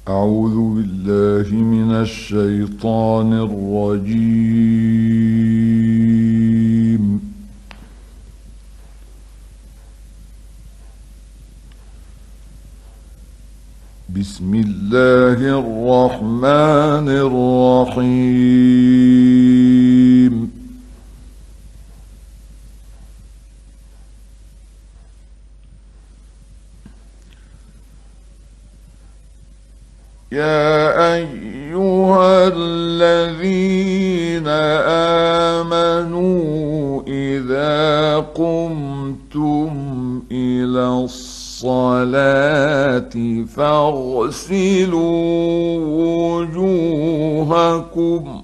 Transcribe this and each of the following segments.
أعوذ بالله من الشيطان الرجيم. بسم الله الرحمن الرحيم. يا أيها الذين آمنوا إذا قمتم إلى الصلاة فاغسلوا وجوهكم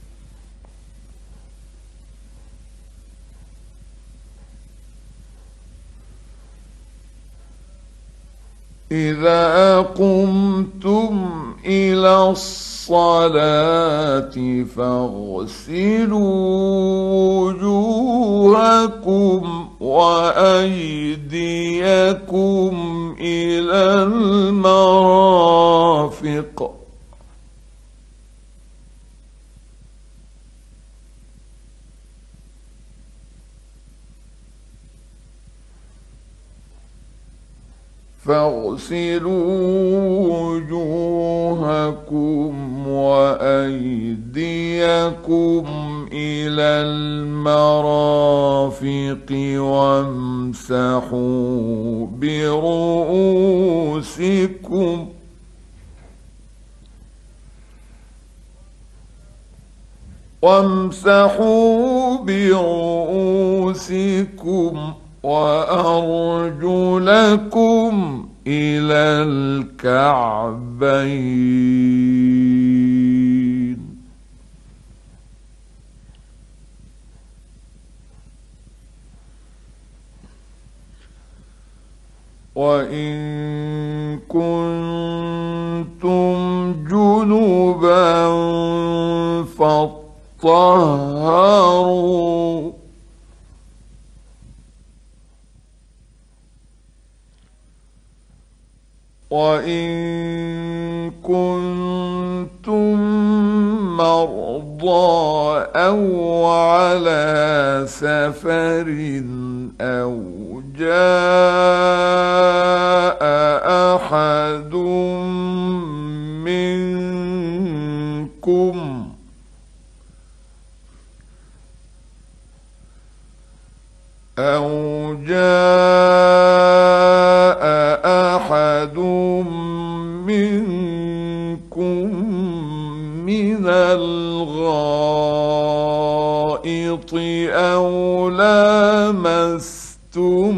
إذا قمتم إلى الصلاة فاغسلوا وجوهكم وأيديكم إلى المرافق وجوهكم وأيديكم إلى المرافق وامسحوا برؤوسكم وأرجلكم إلى الكعبين وإن كنتم جنبا فاطهروا وإن كنتم مرضى أو على سفر أو جاء أحد منكم من الغائط أو لامستم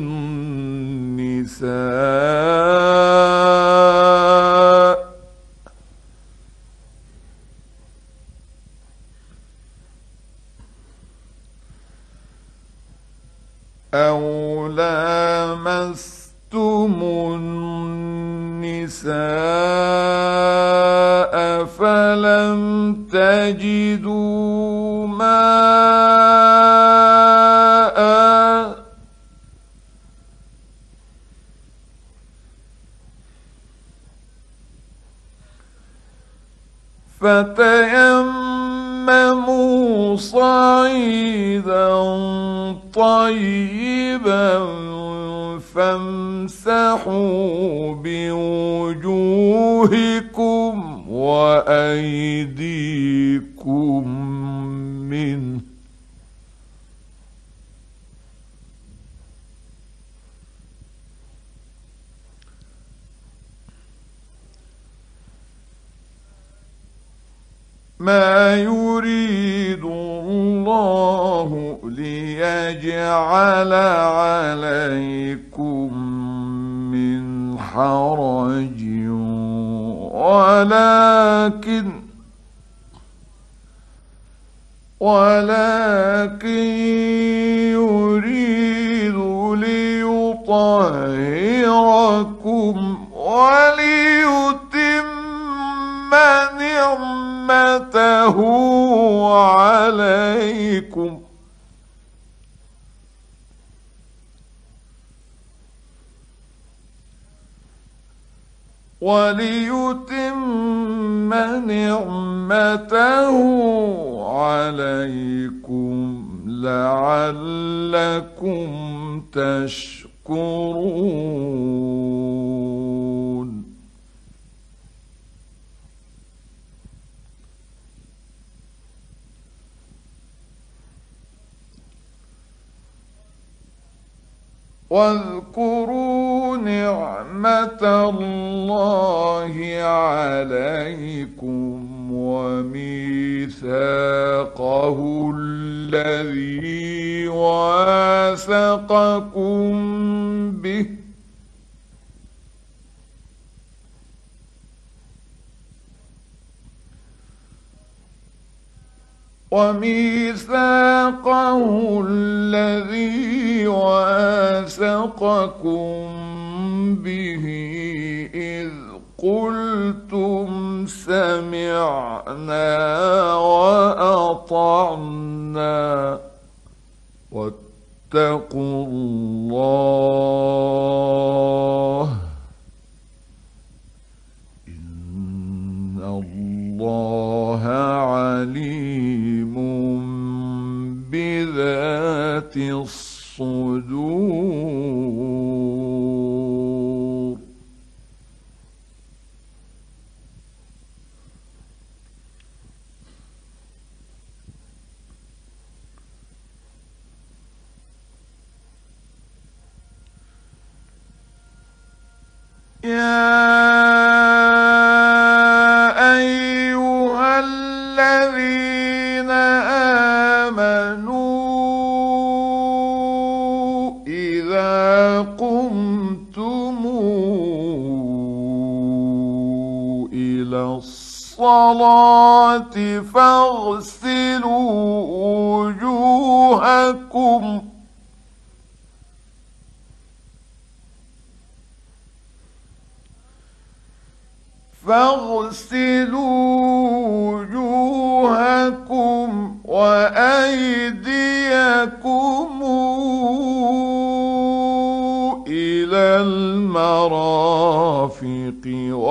النساء فلم تجدوا ماء فتيمموا صعيدا طيبا فامسحوا بوجوهكم وأيديكم منه ما يريد الله ليجعل عليكم من حرج ولكن يريد ليطهركم وليتم نعمته عليكم وليتم نعمته عليكم لعلكم تشكرون. واذكروا نعمة الله عليكم وميثاقه الذي واثقكم به إذ قلتم سمعنا وأطعنا واتقوا الله إن الله عليم بذات الصدور. يا أيها الذين آمنوا إذا قمتم إلى الصلاة فاغسلوا وجوهكم وأيديكم إلى المرافق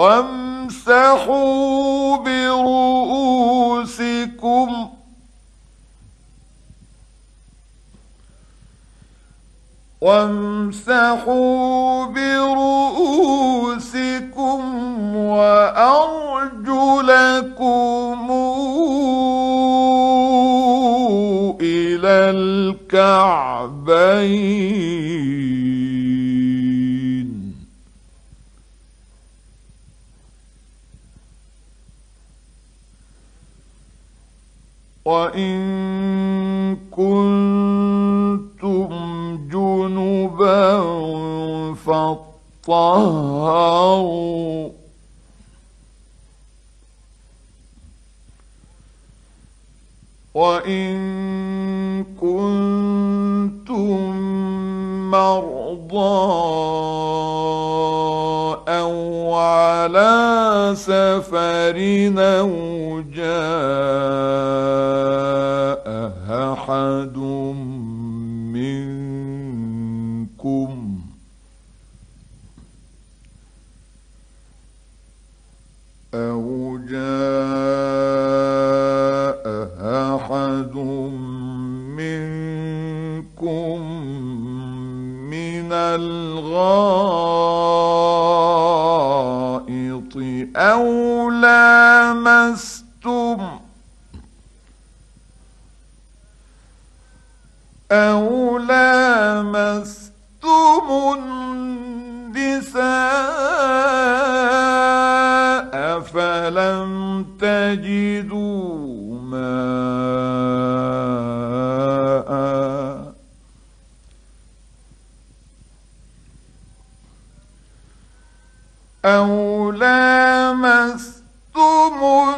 وامسحوا برؤوسكم وأرجلكم إلى الكعبين. وإن كنتم جنبا فاطهروا وإن كنتم مرضى أو على سفر أو جاء أحد منكم من الغائط أو لامستم النساء فلم تجدوا ماء أو لامستم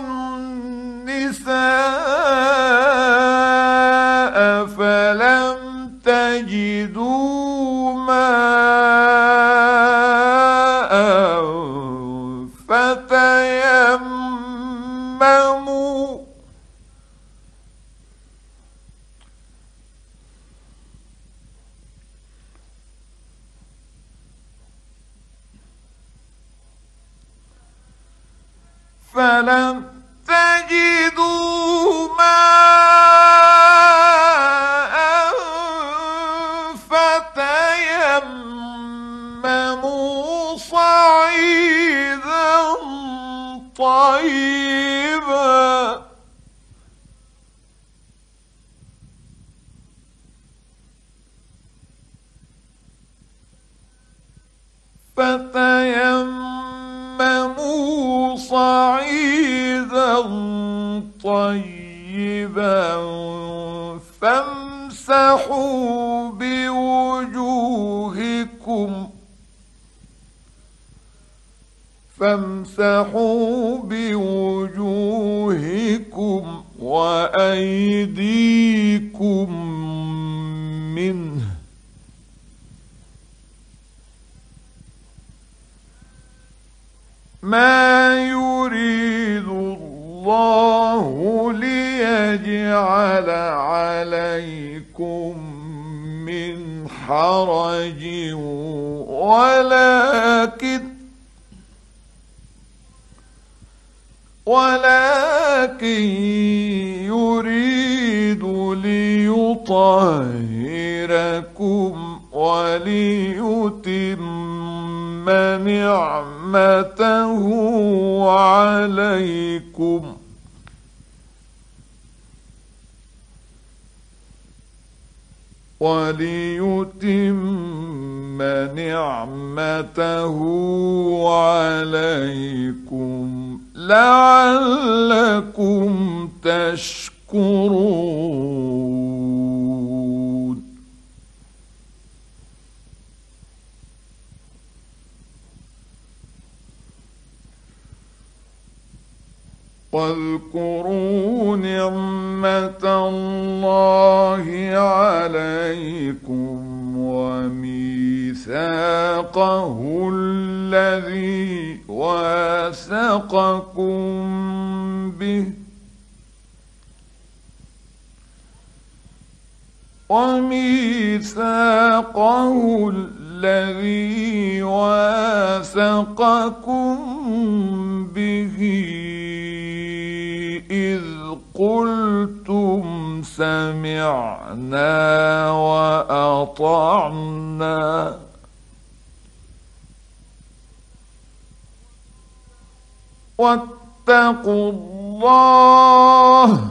النساء فلم تجدوا ماء فلم تجدوا ماء فتيمموا صعيدا طيبا طيبا فامسحوا بوجوهكم وأيديكم منه ما يريد الله ليجعل عليكم من حرج ولكن يريد ليطهركم وليتم نعمته عليكم لعلكم تشكرون. واذكروا نعمة الله عليكم وميثاقه الذي واثقكم به إذ قلتم سمعنا وأطعنا واتقوا الله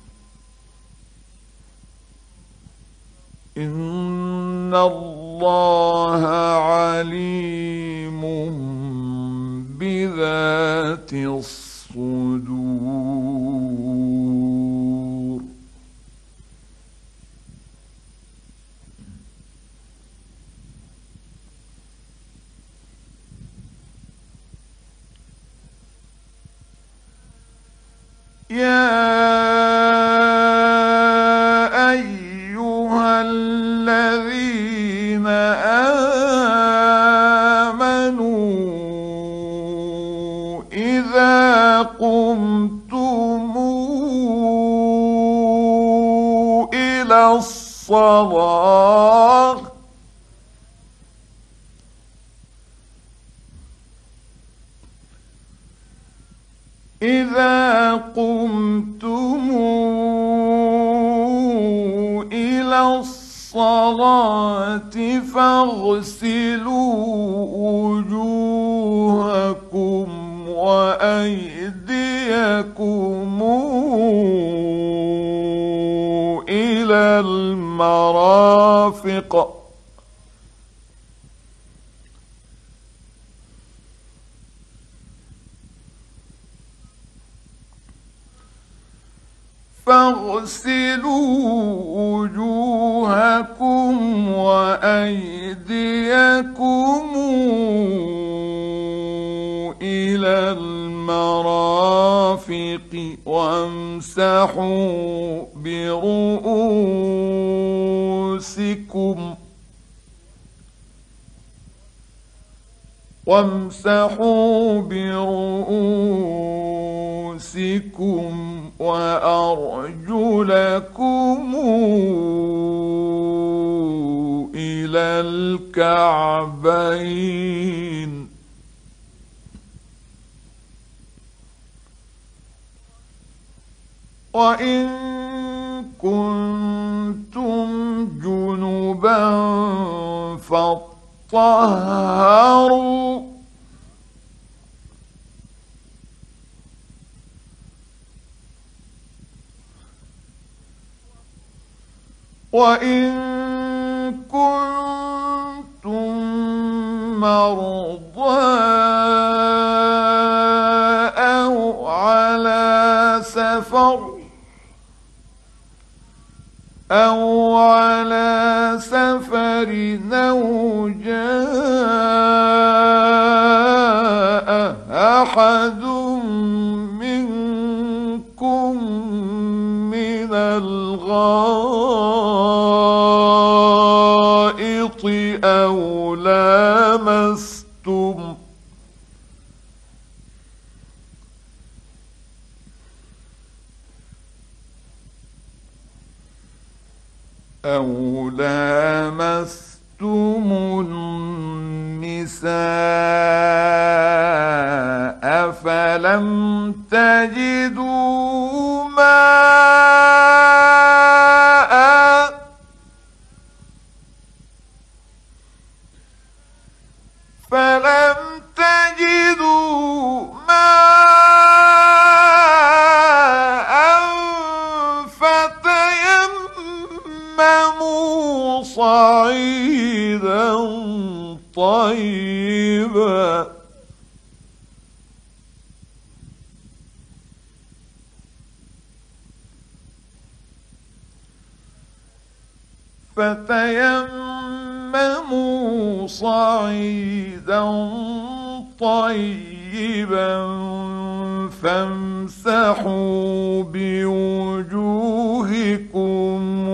إن الله عليم بذات الصدور. يا أيها الذين آمنوا إذا قمتم إلى الصلاة فاغسلوا وجوهكم وأيديكم إلى المرافق وامسحوا برؤوسكم وأرجلكم إلى الكعبين وإن كنتم جنبا فاطهروا وإن كنتم مرضى أو على سفر أو جاء أحد منكم من الغائط أو لامستم النساء فلم تجدوا ماء فتيمموا صعيدا طيبا فامسحوا بوجوهكم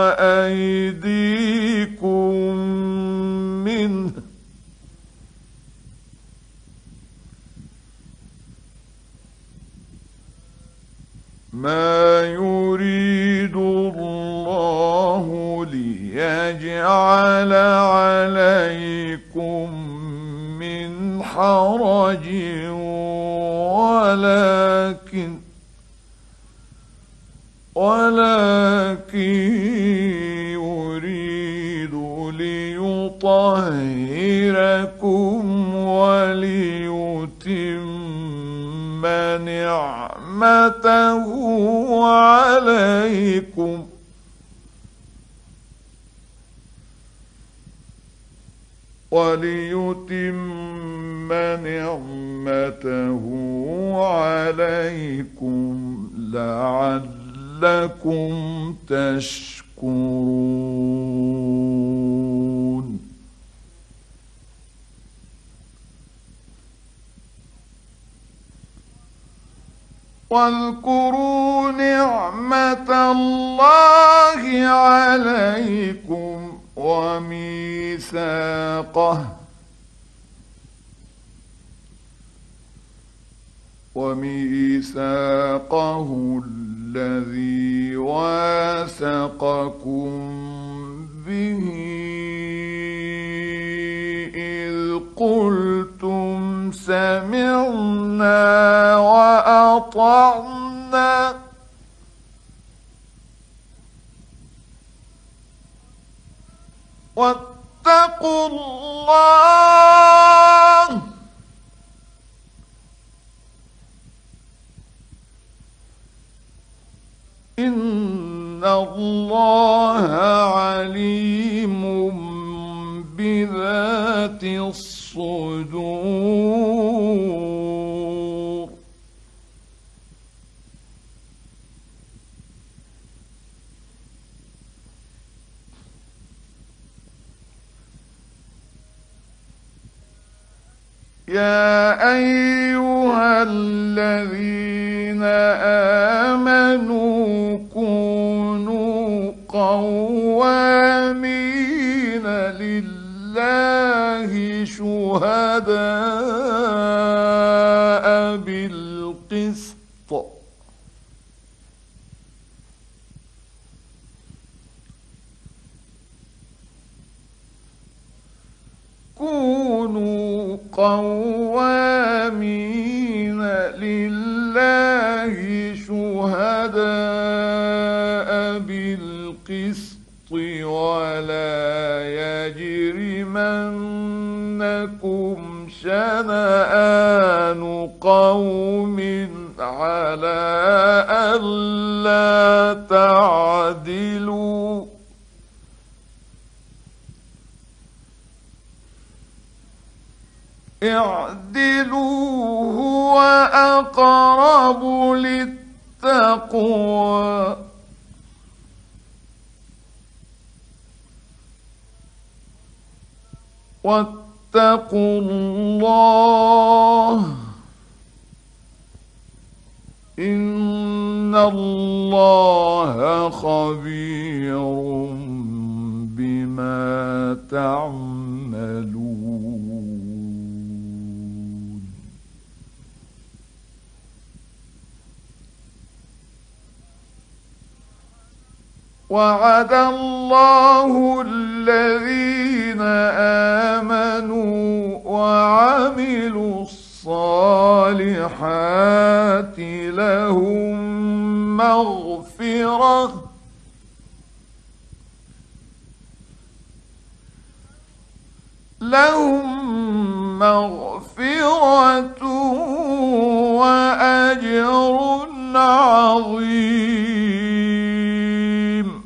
وأيديكم منه ما يريد الله ليجعل عليكم من حرج ولكن يريد ليطهركم وليتم نعمته عليكم لعلكم تشكرون. واذكروا نعمة الله عليكم وميثاقه الذي واثقكم به إذ قلتم سمعنا وأطعنا واتقوا الله إن الله عليم بذات الصدور. يا أيها الذين آمنوا كونوا قوامين لله شهداء بالقسط كونوا قوامين لله شهداء بالقسط ولا يجرمنكم شنآن قوم على ألا تعدلوا اعدلوا هو أقرب للتقوى واتقوا الله إن الله خبير بما تعملون. وعد الله الذين آمنوا وعملوا الصالحات لهم مغفرة وأجر عظيم.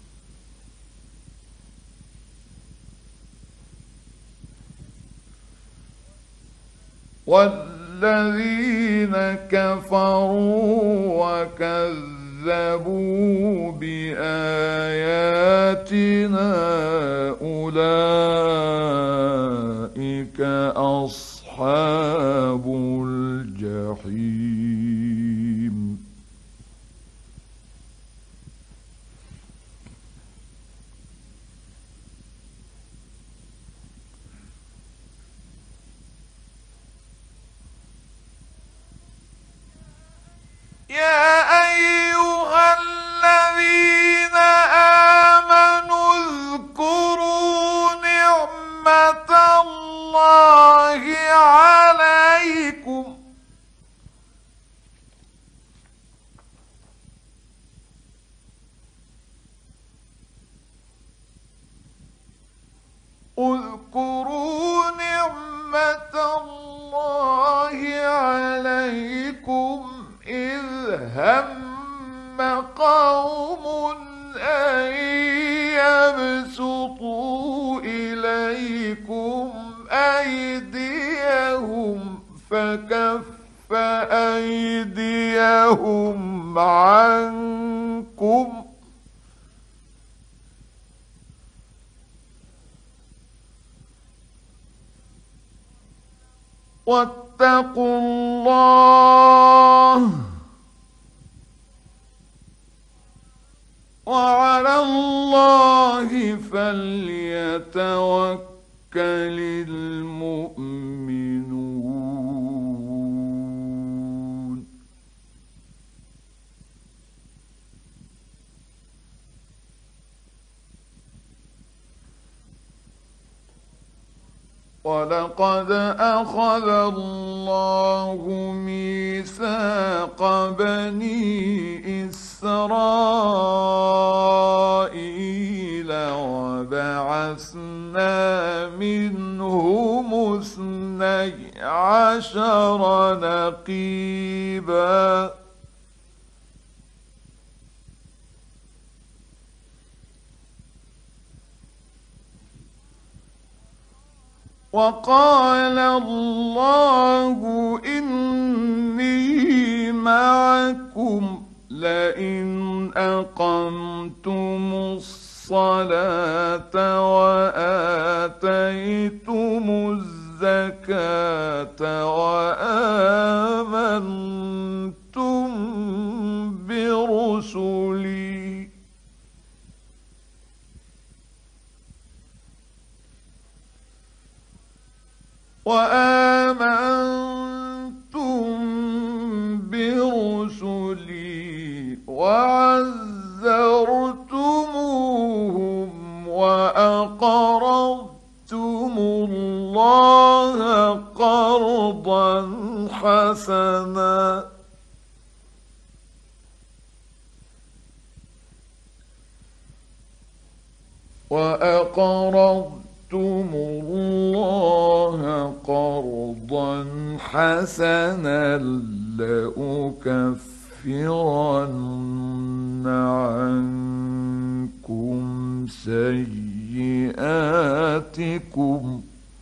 والذين كفروا وكذبوا بآياتنا أولئك أصحاب الجحيم. يا أيها الذين آمنوا اذكروا نعمة الله عليكم اذكروا نعمة الله عليكم إذ هم قوم أن يبسطوا إليكم أيديهم فكف أيديهم عنكم واتقوا الله وعلى الله فليتوكل المؤمنون. ولقد أخذ الله ميثاق بني إسرائيل وبعثنا منهم 12 نقيبا وقال الله إني معكم لئن أقمتم الصلاة وآتيتم الزكاة وآمنتم برسلي وعزرتموهم وأقرضتم الله قرضا حسنا وأقرضتم الله قرضا حسنا لأكفرن عنكم سيئاتكم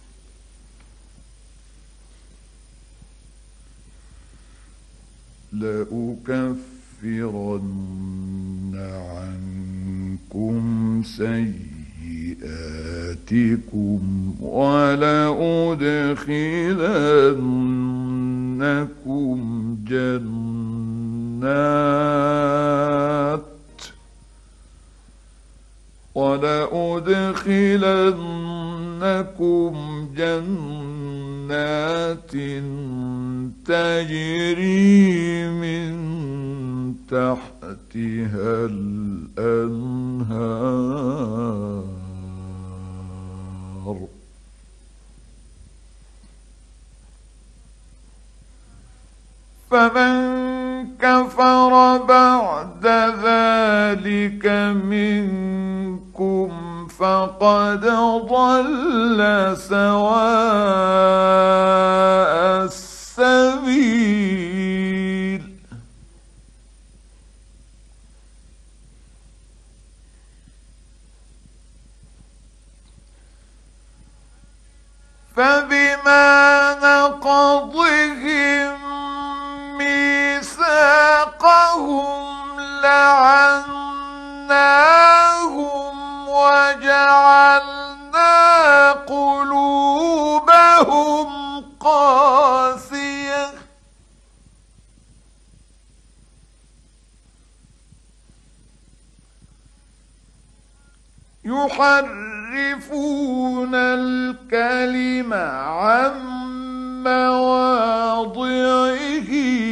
ولأدخلنكم جنات تجري من تحتها الأنهار فمن كفر بعد ذلك منكم فقد ضل سواء السبيل فبما نقضهم ميثاقهم لعناهم وجعلنا قلوبهم قاسية يحرفون الكلم عن مواضعه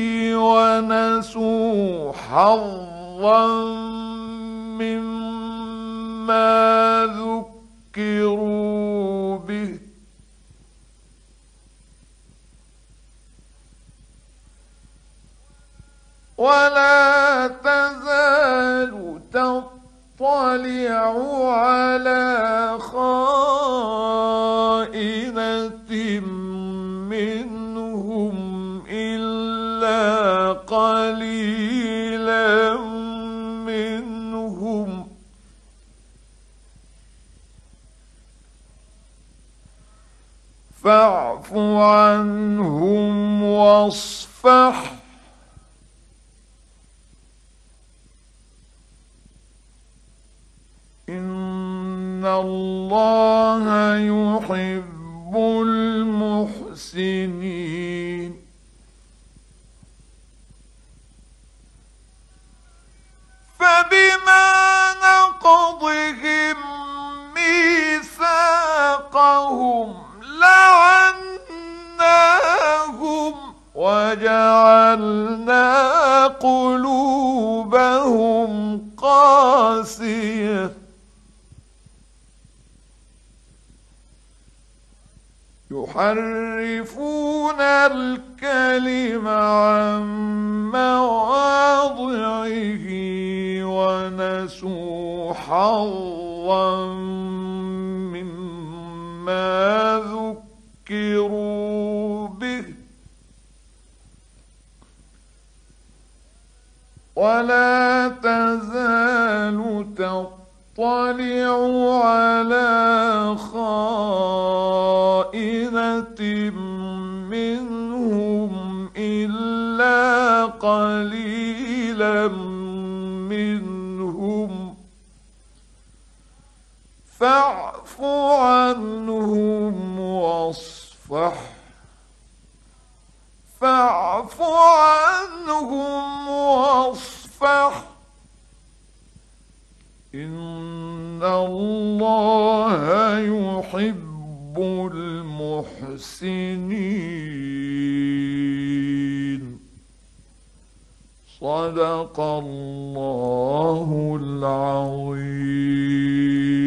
ونسوا حظا مما ذكروا به ولا تزال تطلع على خائنة منهم إلا قليلا منهم فاعف عنهم واصفح إن الله يحب المحسنين فبما نقضهم ميثاقهم لعناهم وجعلنا قلوبهم قاسية يحرفون الكلم عن مواضعه ونسوا حظا مما ذكروا به ولا تزال تطلع على خائنة منهم إلا قليلا منهم فاعف عنهم واصفح فاعف عنهم واصفح إن الله يحب المحسنين صدق الله العظيم.